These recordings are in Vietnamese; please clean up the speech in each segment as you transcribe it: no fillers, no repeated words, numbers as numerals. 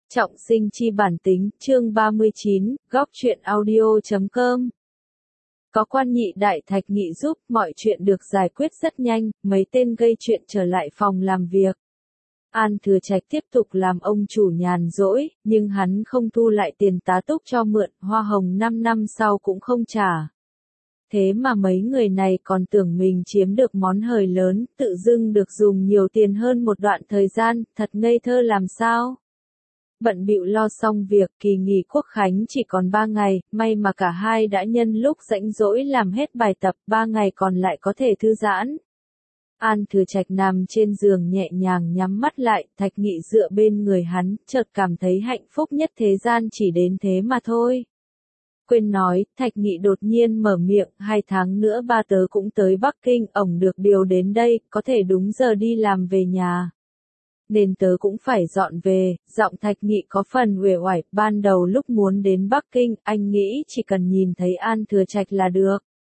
Trọng sinh chi bản tính, chương 39, góc truyện audio.com. Có quan nhị đại Thạch Nghị giúp, mọi chuyện được giải quyết rất nhanh, mấy tên gây chuyện trở lại phòng làm việc. An Thừa Trạch tiếp tục làm ông chủ nhàn rỗi, nhưng hắn không thu lại tiền tá túc cho mượn, hoa hồng 5 năm sau cũng không trả. Thế mà mấy người này còn tưởng mình chiếm được món hời lớn, tự dưng được dùng nhiều tiền hơn một đoạn thời gian, thật ngây thơ làm sao? Bận bịu lo xong việc, kỳ nghỉ Quốc khánh chỉ còn 3 ngày, may mà cả hai đã nhân lúc rảnh rỗi làm hết bài tập, 3 ngày còn lại có thể thư giãn. An Thừa Trạch nằm trên giường nhẹ nhàng nhắm mắt lại, Thạch Nghị dựa bên người hắn, chợt cảm thấy hạnh phúc nhất thế gian chỉ đến thế mà thôi. Quên nói, Thạch Nghị đột nhiên mở miệng, 2 tháng nữa ba tớ cũng tới Bắc Kinh, ổng được điều đến đây, có thể đúng giờ đi làm về nhà. Nên tớ cũng phải dọn về, giọng Thạch Nghị có phần uể oải, ban đầu lúc muốn đến Bắc Kinh, anh nghĩ chỉ cần nhìn thấy An Thừa Trạch là được.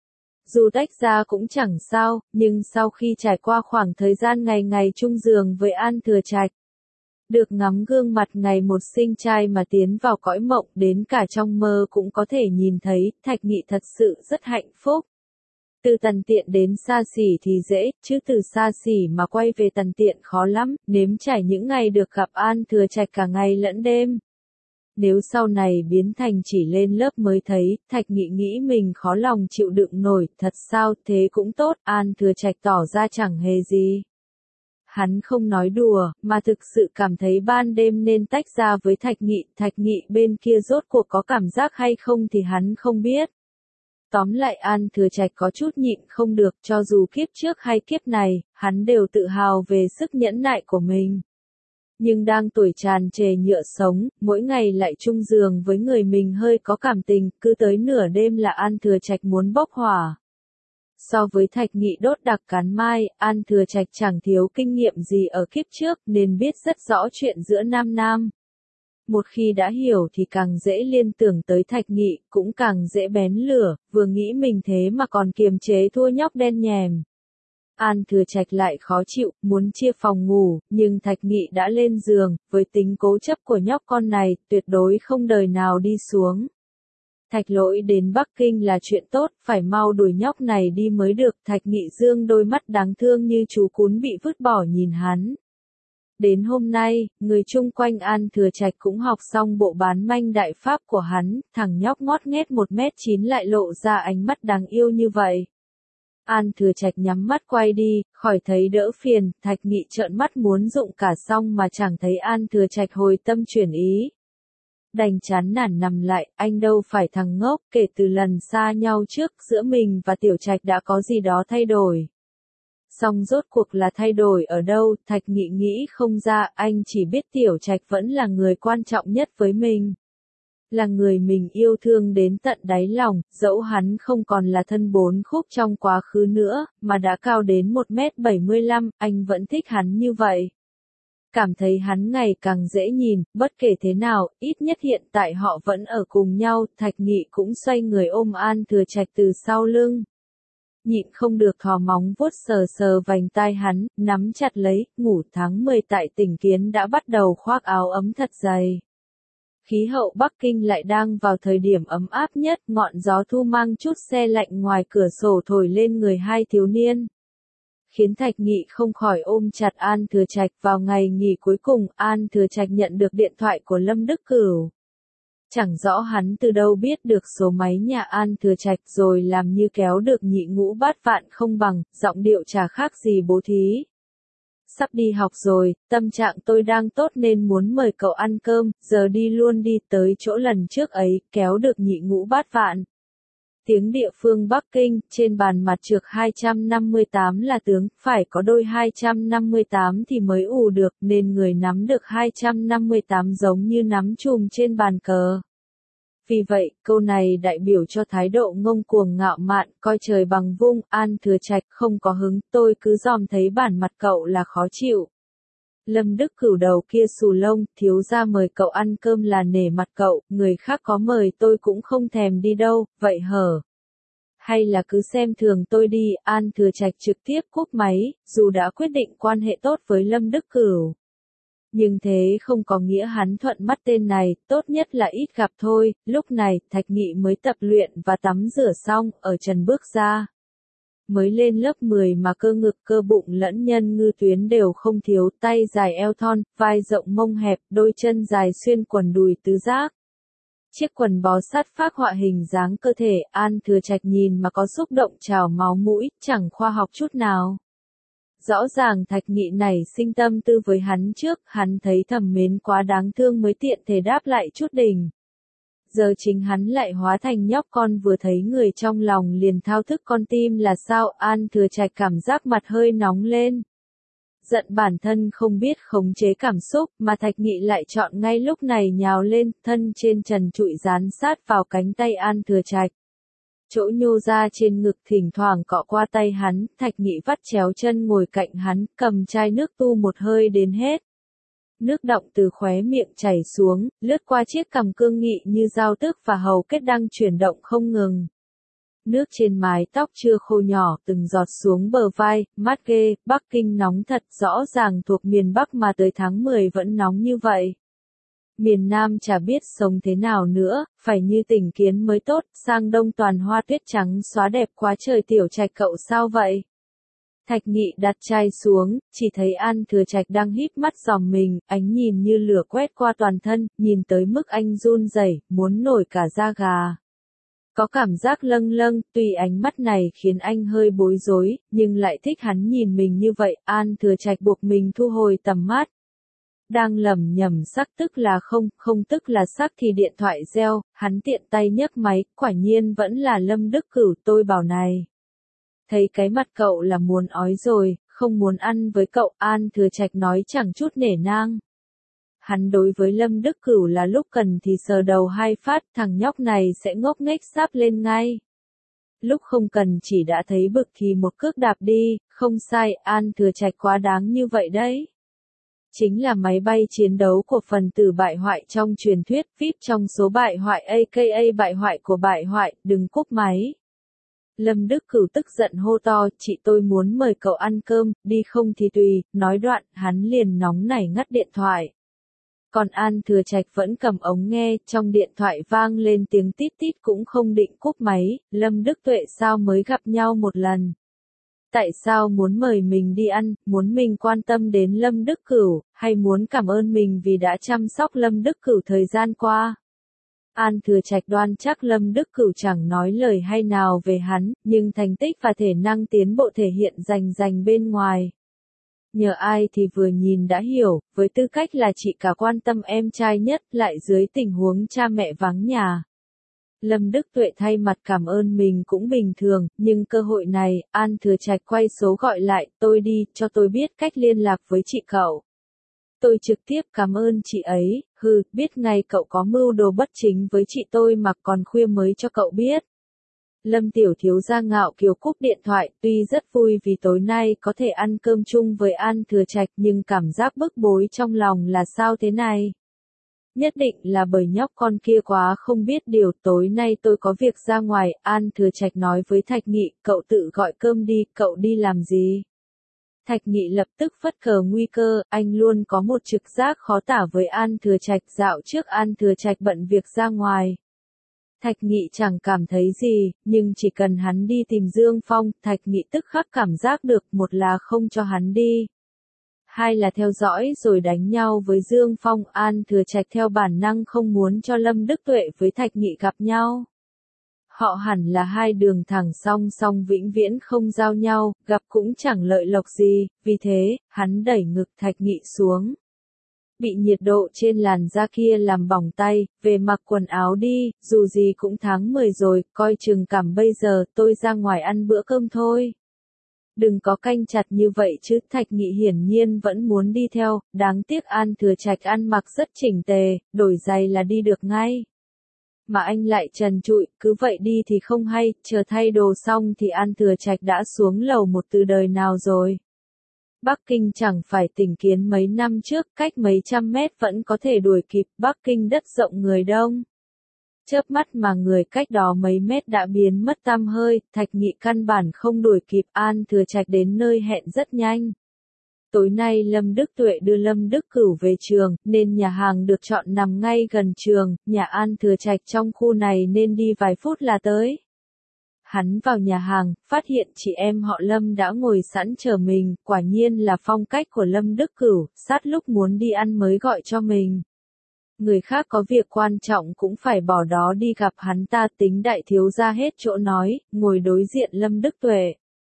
Dù tách ra cũng chẳng sao, nhưng sau khi trải qua khoảng thời gian ngày ngày chung giường với An Thừa Trạch, được ngắm gương mặt ngày một xinh trai mà tiến vào cõi mộng, đến cả trong mơ cũng có thể nhìn thấy, Thạch Nghị thật sự rất hạnh phúc. Từ tần tiện đến xa xỉ thì dễ, chứ từ xa xỉ mà quay về tần tiện khó lắm, nếm trải những ngày được gặp An Thừa Trạch cả ngày lẫn đêm. Nếu sau này biến thành chỉ lên lớp mới thấy, Thạch Nghị nghĩ mình khó lòng chịu đựng nổi, thật sao, thế cũng tốt, An Thừa Trạch tỏ ra chẳng hề gì. Hắn không nói đùa, mà thực sự cảm thấy ban đêm nên tách ra với Thạch Nghị bên kia rốt cuộc có cảm giác hay không thì hắn không biết. Tóm lại An Thừa Trạch có chút nhịn không được, cho dù kiếp trước hay kiếp này, hắn đều tự hào về sức nhẫn nại của mình. Nhưng đang tuổi tràn trề nhựa sống, mỗi ngày lại chung giường với người mình hơi có cảm tình, cứ tới nửa đêm là An Thừa Trạch muốn bốc hỏa. So với Thạch Nghị đốt đặc cán mai, An Thừa Trạch chẳng thiếu kinh nghiệm gì ở kiếp trước nên biết rất rõ chuyện giữa nam nam. Một khi đã hiểu thì càng dễ liên tưởng tới Thạch Nghị, cũng càng dễ bén lửa, vừa nghĩ mình thế mà còn kiềm chế thua nhóc đen nhèm. An Thừa Trạch lại khó chịu, muốn chia phòng ngủ, nhưng Thạch Nghị đã lên giường, với tính cố chấp của nhóc con này, tuyệt đối không đời nào đi xuống. Thạch Lỗi đến Bắc Kinh là chuyện tốt, phải mau đuổi nhóc này đi mới được, Thạch Nghị dương đôi mắt đáng thương như chú cún bị vứt bỏ nhìn hắn. Đến hôm nay, người chung quanh An Thừa Trạch cũng học xong bộ bán manh đại pháp của hắn, thằng nhóc ngót nghét 1m9 lại lộ ra ánh mắt đáng yêu như vậy. An Thừa Trạch nhắm mắt quay đi, khỏi thấy đỡ phiền, Thạch Nghị trợn mắt muốn rụng cả xong mà chẳng thấy An Thừa Trạch hồi tâm chuyển ý. Đành chán nản nằm lại, anh đâu phải thằng ngốc, kể từ lần xa nhau trước, giữa mình và Tiểu Trạch đã có gì đó thay đổi. Song rốt cuộc là thay đổi ở đâu, Thạch Nghị nghĩ không ra, anh chỉ biết Tiểu Trạch vẫn là người quan trọng nhất với mình. Là người mình yêu thương đến tận đáy lòng, dẫu hắn không còn là thân bốn khúc trong quá khứ nữa, mà đã cao đến 1m75, anh vẫn thích hắn như vậy. Cảm thấy hắn ngày càng dễ nhìn, bất kể thế nào, ít nhất hiện tại họ vẫn ở cùng nhau, Thạch Nghị cũng xoay người ôm An Thừa Trạch từ sau lưng. Nhịn không được thò móng vuốt sờ sờ vành tai hắn, nắm chặt lấy, ngủ tháng 10 tại tỉnh Kiến đã bắt đầu khoác áo ấm thật dày. Khí hậu Bắc Kinh lại đang vào thời điểm ấm áp nhất, ngọn gió thu mang chút se lạnh ngoài cửa sổ thổi lên người hai thiếu niên. Khiến Thạch Nghị không khỏi ôm chặt An Thừa Trạch. Vào ngày nghỉ cuối cùng, An Thừa Trạch nhận được điện thoại của Lâm Đức Cửu. Chẳng rõ hắn từ đâu biết được số máy nhà An Thừa Trạch rồi làm như kéo được nhị ngũ bát vạn không bằng, giọng điệu chả khác gì bố thí. Sắp đi học rồi, tâm trạng tôi đang tốt nên muốn mời cậu ăn cơm, giờ đi luôn đi, tới chỗ lần trước ấy, kéo được nhị ngũ bát vạn. Tiếng địa phương Bắc Kinh, trên bàn mặt trược 258 là tướng, phải có đôi 258 thì mới ù được, nên người nắm được 258 giống như nắm chùm trên bàn cờ. Vì vậy, câu này đại biểu cho thái độ ngông cuồng ngạo mạn, coi trời bằng vung, An Thừa Trạch không có hứng, tôi cứ dòm thấy bản mặt cậu là khó chịu. Lâm Đức Cửu đầu kia xù lông, thiếu gia mời cậu ăn cơm là nể mặt cậu, người khác có mời tôi cũng không thèm đi đâu, vậy hở? Hay là cứ xem thường tôi đi, An Thừa Trạch trực tiếp cúp máy, dù đã quyết định quan hệ tốt với Lâm Đức Cửu. Nhưng thế không có nghĩa hắn thuận mắt tên này, tốt nhất là ít gặp thôi. Lúc này, Thạch Nghị mới tập luyện và tắm rửa xong, ở trần bước ra. Mới lên lớp 10 mà cơ ngực cơ bụng lẫn nhân ngư tuyến đều không thiếu, tay dài eo thon, vai rộng mông hẹp, đôi chân dài xuyên quần đùi tứ giác. Chiếc quần bó sát phác họa hình dáng cơ thể, An Thừa Trạch nhìn mà có xúc động trào máu mũi, chẳng khoa học chút nào. Rõ ràng Thạch Nghị này sinh tâm tư với hắn trước, hắn thấy thầm mến quá đáng thương mới tiện thể đáp lại chút đỉnh. Giờ chính hắn lại hóa thành nhóc con vừa thấy người trong lòng liền thao thức con tim là sao. An Thừa Trạch cảm giác mặt hơi nóng lên. Giận bản thân không biết khống chế cảm xúc mà Thạch Nghị lại chọn ngay lúc này nhào lên, thân trên trần trụi dán sát vào cánh tay An Thừa Trạch. Chỗ nhô ra trên ngực thỉnh thoảng cọ qua tay hắn, Thạch Nghị vắt chéo chân ngồi cạnh hắn, cầm chai nước tu một hơi đến hết. Nước đọng từ khóe miệng chảy xuống, lướt qua chiếc cằm cương nghị như dao tước và hầu kết đang chuyển động không ngừng. Nước trên mái tóc chưa khô nhỏ từng giọt xuống bờ vai, mát ghê. Bắc Kinh nóng thật, rõ ràng thuộc miền Bắc mà tới tháng 10 vẫn nóng như vậy. Miền Nam chả biết sống thế nào nữa, phải như Tỉnh Kiến mới tốt, sang đông toàn hoa tuyết trắng xóa đẹp quá trời. Tiểu Trạch cậu sao vậy? Thạch Nghị đặt chai xuống, chỉ thấy An Thừa Trạch đang híp mắt dòm mình, ánh nhìn như lửa quét qua toàn thân, nhìn tới mức anh run rẩy, muốn nổi cả da gà. Có cảm giác lâng lâng, tuy ánh mắt này khiến anh hơi bối rối, nhưng lại thích hắn nhìn mình như vậy. An Thừa Trạch buộc mình thu hồi tầm mắt. Đang lẩm nhẩm sắc tức là không, không tức là sắc thì điện thoại reo, hắn tiện tay nhấc máy, quả nhiên vẫn là Lâm Đức Cửu. Tôi bảo này. Thấy cái mặt cậu là muốn ói rồi, không muốn ăn với cậu. An Thừa Trạch nói chẳng chút nể nang. Hắn đối với Lâm Đức Cửu là lúc cần thì sờ đầu hai phát, thằng nhóc này sẽ ngốc nghếch sáp lên ngay. Lúc không cần chỉ đã thấy bực thì một cước đạp đi, không sai. An Thừa Trạch quá đáng như vậy đấy. Chính là máy bay chiến đấu của phần tử bại hoại trong truyền thuyết, VIP trong số bại hoại aka bại hoại của bại hoại, đừng cúp máy. Lâm Đức Cửu tức giận hô to, chị tôi muốn mời cậu ăn cơm, đi không thì tùy. Nói đoạn, hắn liền nóng nảy ngắt điện thoại. Còn An Thừa Trạch vẫn cầm ống nghe, trong điện thoại vang lên tiếng tít tít cũng không định cúp máy. Lâm Đức Tuệ sao mới gặp nhau một lần? Tại sao muốn mời mình đi ăn, muốn mình quan tâm đến Lâm Đức Cửu, hay muốn cảm ơn mình vì đã chăm sóc Lâm Đức Cửu thời gian qua? An Thừa Trạch đoan chắc Lâm Đức Cửu chẳng nói lời hay nào về hắn, nhưng thành tích và thể năng tiến bộ thể hiện rành bên ngoài. Nhờ ai thì vừa nhìn đã hiểu, với tư cách là chị cả quan tâm em trai nhất, lại dưới tình huống cha mẹ vắng nhà. Lâm Đức Tuệ thay mặt cảm ơn mình cũng bình thường, nhưng cơ hội này, An Thừa Trạch quay số gọi lại, tôi đi, cho tôi biết cách liên lạc với chị cậu. Tôi trực tiếp cảm ơn chị ấy, biết ngay cậu có mưu đồ bất chính với chị tôi mà còn khuya mới cho cậu biết. Lâm Tiểu Thiếu gia ngạo kiều cúp điện thoại, tuy rất vui vì tối nay có thể ăn cơm chung với An Thừa Trạch nhưng cảm giác bức bối trong lòng là sao thế này? Nhất định là bởi nhóc con kia quá không biết điều. Tối nay tôi có việc ra ngoài. An Thừa Trạch nói với Thạch Nghị, cậu tự gọi cơm đi, cậu đi làm gì? Thạch Nghị lập tức phất cờ nguy cơ, anh luôn có một trực giác khó tả với An Thừa Trạch. Dạo trước An Thừa Trạch bận việc ra ngoài. Thạch Nghị chẳng cảm thấy gì, nhưng chỉ cần hắn đi tìm Dương Phong, Thạch Nghị tức khắc cảm giác được, một là không cho hắn đi. Hai là theo dõi rồi đánh nhau với Dương Phong. An Thừa Trạch theo bản năng không muốn cho Lâm Đức Tuệ với Thạch Nghị gặp nhau. Họ hẳn là hai đường thẳng song song vĩnh viễn không giao nhau, gặp cũng chẳng lợi lộc gì, vì thế, hắn đẩy ngực Thạch Nghị xuống. Bị nhiệt độ trên làn da kia làm bỏng tay, về mặc quần áo đi, dù gì cũng tháng 10 rồi, coi chừng cảm bây giờ, tôi ra ngoài ăn bữa cơm thôi. Đừng có canh chặt như vậy chứ. Thạch Nghị hiển nhiên vẫn muốn đi theo, đáng tiếc An Thừa Trạch ăn mặc rất chỉnh tề, đổi giày là đi được ngay. Mà anh lại trần trụi, cứ vậy đi thì không hay, chờ thay đồ xong thì An Thừa Trạch đã xuống lầu một từ đời nào rồi. Bắc Kinh chẳng phải Tỉnh Kiến mấy năm trước, cách mấy trăm mét vẫn có thể đuổi kịp. Bắc Kinh đất rộng người đông. Chớp mắt mà người cách đó mấy mét đã biến mất tăm hơi, Thạch Nghị căn bản không đuổi kịp. An Thừa Trạch đến nơi hẹn rất nhanh. Tối nay Lâm Đức Tuệ đưa Lâm Đức Cửu về trường, nên nhà hàng được chọn nằm ngay gần trường, nhà An Thừa Trạch trong khu này nên đi vài phút là tới. Hắn vào nhà hàng, phát hiện chị em họ Lâm đã ngồi sẵn chờ mình, quả nhiên là phong cách của Lâm Đức Cửu, sát lúc muốn đi ăn mới gọi cho mình. Người khác có việc quan trọng cũng phải bỏ đó đi gặp hắn ta, tính đại thiếu gia hết chỗ nói, ngồi đối diện Lâm Đức Tuệ.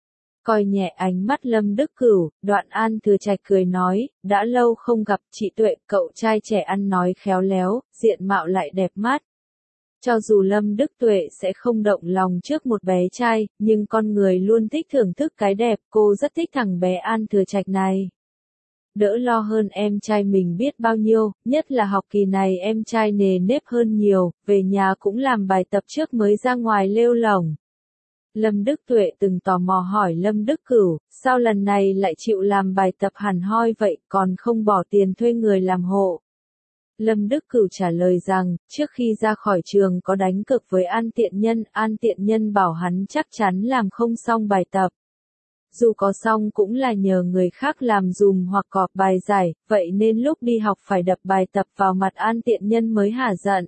Coi nhẹ ánh mắt Lâm Đức Cửu, Đoạn An Thừa Trạch cười nói, đã lâu không gặp chị Tuệ, cậu trai trẻ ăn nói khéo léo, diện mạo lại đẹp mắt. Cho dù Lâm Đức Tuệ sẽ không động lòng trước một bé trai, nhưng con người luôn thích thưởng thức cái đẹp, cô rất thích thằng bé An Thừa Trạch này. Đỡ lo hơn em trai mình biết bao nhiêu, nhất là học kỳ này em trai nề nếp hơn nhiều, về nhà cũng làm bài tập trước mới ra ngoài lêu lổng. Lâm Đức Tuệ từng tò mò hỏi Lâm Đức Cửu, sao lần này lại chịu làm bài tập hẳn hoi vậy, còn không bỏ tiền thuê người làm hộ. Lâm Đức Cửu trả lời rằng, trước khi ra khỏi trường có đánh cược với An Tiện Nhân bảo hắn chắc chắn làm không xong bài tập. Dù có xong cũng là nhờ người khác làm dùm hoặc cọp bài giải, vậy nên lúc đi học phải đập bài tập vào mặt An Tiện Nhân mới hả giận.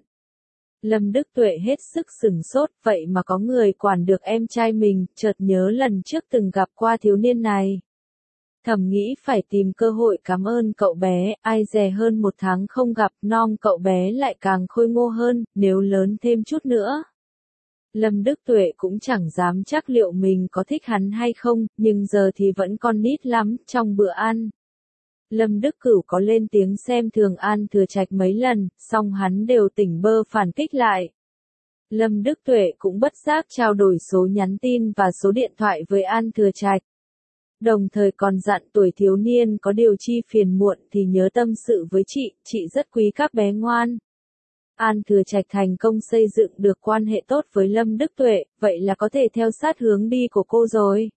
Lâm Đức Tuệ hết sức sửng sốt, vậy mà có người quản được em trai mình, chợt nhớ lần trước từng gặp qua thiếu niên này. Thầm nghĩ phải tìm cơ hội cảm ơn cậu bé, ai dè hơn một tháng không gặp, non cậu bé lại càng khôi ngô hơn, nếu lớn thêm chút nữa. Lâm Đức Tuệ cũng chẳng dám chắc liệu mình có thích hắn hay không, nhưng giờ thì vẫn còn nít lắm, trong bữa ăn. Lâm Đức Cửu có lên tiếng xem thường An Thừa Trạch mấy lần, song hắn đều tỉnh bơ phản kích lại. Lâm Đức Tuệ cũng bất giác trao đổi số nhắn tin và số điện thoại với An Thừa Trạch. Đồng thời còn dặn tuổi thiếu niên có điều chi phiền muộn thì nhớ tâm sự với chị rất quý các bé ngoan. An Thừa Trạch thành công xây dựng được quan hệ tốt với Lâm Đức Tuệ, vậy là có thể theo sát hướng đi của cô rồi.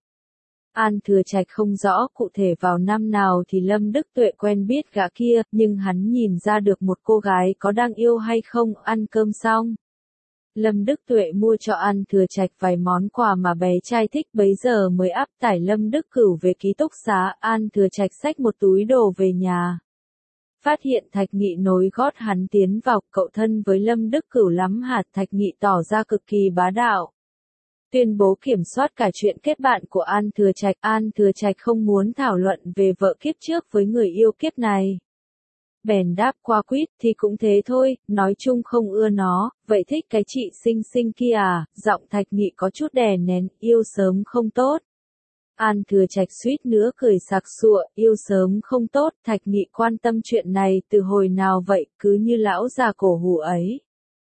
An Thừa Trạch không rõ cụ thể vào năm nào thì Lâm Đức Tuệ quen biết gã kia, nhưng hắn nhìn ra được một cô gái có đang yêu hay không. Ăn cơm xong, Lâm Đức Tuệ mua cho An Thừa Trạch vài món quà mà bé trai thích, bấy giờ mới áp tải Lâm Đức Cửu về ký túc xá. An Thừa Trạch xách một túi đồ về nhà. Phát hiện Thạch Nghị nối gót hắn tiến vào, cậu thân với Lâm Đức Cửu lắm hả? Thạch Nghị tỏ ra cực kỳ bá đạo. Tuyên bố kiểm soát cả chuyện kết bạn của An Thừa Trạch. An Thừa Trạch không muốn thảo luận về vợ kiếp trước với người yêu kiếp này. Bèn đáp qua quýt, thì cũng thế thôi, nói chung không ưa nó, vậy thích cái chị xinh xinh kia à? Giọng Thạch Nghị có chút đè nén, yêu sớm không tốt. An Thừa Trạch suýt nữa cười sặc sụa, yêu sớm không tốt. Thạch Nghị quan tâm chuyện này từ hồi nào vậy, cứ như lão già cổ hủ ấy.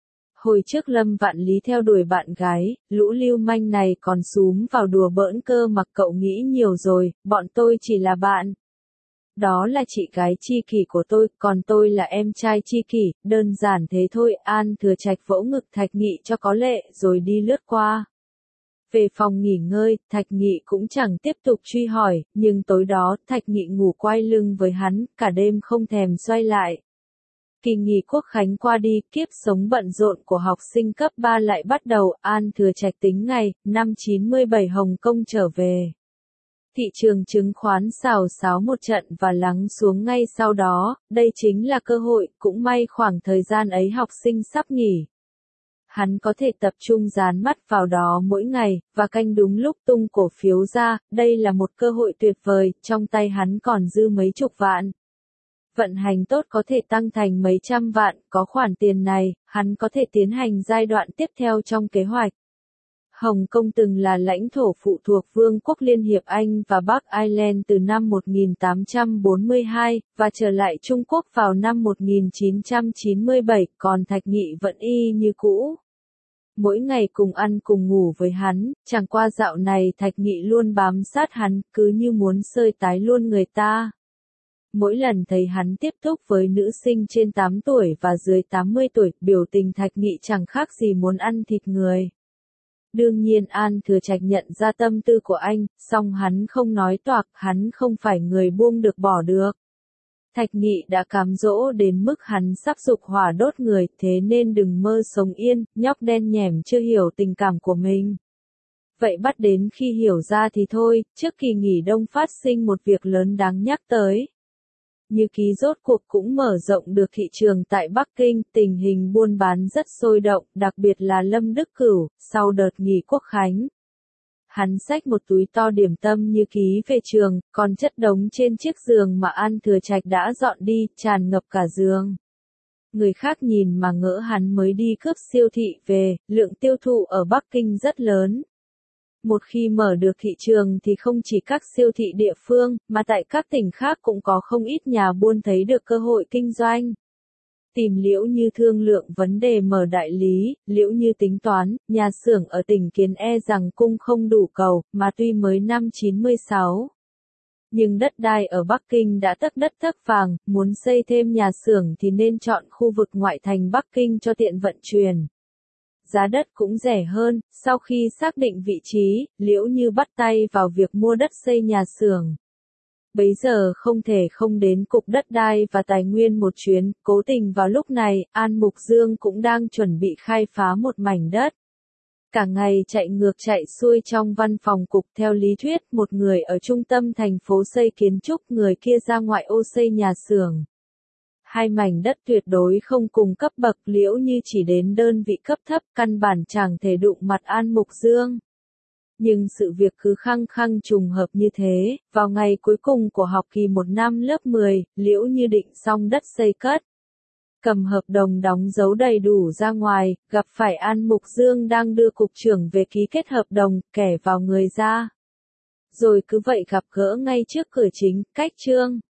Hồi trước Lâm Vạn Lý theo đuổi bạn gái, lũ lưu manh này còn xúm vào đùa bỡn cơ mà, cậu nghĩ nhiều rồi, bọn tôi chỉ là bạn. Đó là chị gái tri kỷ của tôi, còn tôi là em trai tri kỷ, đơn giản thế thôi. An Thừa Trạch vỗ ngực Thạch Nghị cho có lệ rồi đi lướt qua. Về phòng nghỉ ngơi, Thạch Nghị cũng chẳng tiếp tục truy hỏi, nhưng tối đó Thạch Nghị ngủ quay lưng với hắn, cả đêm không thèm xoay lại. Kỳ nghỉ Quốc khánh qua đi, kiếp sống bận rộn của học sinh cấp 3 lại bắt đầu. An Thừa Trạch tính ngày, năm 97 Hồng Kông trở về. Thị trường chứng khoán xào xáo một trận và lắng xuống ngay sau đó, đây chính là cơ hội, cũng may khoảng thời gian ấy học sinh sắp nghỉ. Hắn có thể tập trung dán mắt vào đó mỗi ngày, và canh đúng lúc tung cổ phiếu ra, đây là một cơ hội tuyệt vời, trong tay hắn còn dư mấy chục vạn. Vận hành tốt có thể tăng thành mấy trăm vạn, có khoản tiền này, hắn có thể tiến hành giai đoạn tiếp theo trong kế hoạch. Hồng Kông từng là lãnh thổ phụ thuộc Vương quốc Liên hiệp Anh và Bắc Ireland từ năm 1842, và trở lại Trung Quốc vào năm 1997, còn Thạch Nghị vẫn y như cũ. Mỗi ngày cùng ăn cùng ngủ với hắn, chẳng qua dạo này Thạch Nghị luôn bám sát hắn, cứ như muốn xơi tái luôn người ta. Mỗi lần thấy hắn tiếp xúc với nữ sinh trên 8 tuổi và dưới 80 tuổi, biểu tình Thạch Nghị chẳng khác gì muốn ăn thịt người. Đương nhiên An Thừa Trạch nhận ra tâm tư của anh, song hắn không nói toạc, hắn không phải người buông được bỏ được. Thạch Nghị đã cám dỗ đến mức hắn sắp dục hỏa đốt người, thế nên đừng mơ sống yên, nhóc đen nhẻm chưa hiểu tình cảm của mình. Vậy bắt đến khi hiểu ra thì thôi, trước kỳ nghỉ đông phát sinh một việc lớn đáng nhắc tới. Như ký rốt cuộc cũng mở rộng được thị trường tại Bắc Kinh, tình hình buôn bán rất sôi động, đặc biệt là Lâm Đức Cửu, sau đợt nghỉ Quốc khánh. Hắn xách một túi to điểm tâm như ký về trường, còn chất đống trên chiếc giường mà An Thừa Trạch đã dọn đi, tràn ngập cả giường. Người khác nhìn mà ngỡ hắn mới đi cướp siêu thị về, lượng tiêu thụ ở Bắc Kinh rất lớn. Một khi mở được thị trường thì không chỉ các siêu thị địa phương, mà tại các tỉnh khác cũng có không ít nhà buôn thấy được cơ hội kinh doanh. Tìm Liễu Như thương lượng vấn đề mở đại lý, Liễu Như tính toán, nhà xưởng ở tỉnh Kiến e rằng cung không đủ cầu, mà tuy mới năm 96. Nhưng đất đai ở Bắc Kinh đã tấc đất tấc vàng, muốn xây thêm nhà xưởng thì nên chọn khu vực ngoại thành Bắc Kinh cho tiện vận chuyển. Giá đất cũng rẻ hơn, sau khi xác định vị trí, Liễu Như bắt tay vào việc mua đất xây nhà xưởng. Bấy giờ không thể không đến Cục Đất đai và Tài nguyên một chuyến, cố tình vào lúc này, An Mục Dương cũng đang chuẩn bị khai phá một mảnh đất. Cả ngày chạy ngược chạy xuôi trong văn phòng cục theo lý thuyết một người ở trung tâm thành phố xây kiến trúc người kia ra ngoại ô xây nhà xưởng. Hai mảnh đất tuyệt đối không cùng cấp bậc Liễu Như chỉ đến đơn vị cấp thấp căn bản chẳng thể đụng mặt An Mục Dương. Nhưng sự việc cứ khăng khăng trùng hợp như thế, vào ngày cuối cùng của học kỳ 1 năm lớp 10, Liễu Như định xong đất xây cất. Cầm hợp đồng đóng dấu đầy đủ ra ngoài, gặp phải An Mục Dương đang đưa cục trưởng về ký kết hợp đồng, kẻ vào người ra. Rồi cứ vậy gặp gỡ ngay trước cửa chính, cách trương.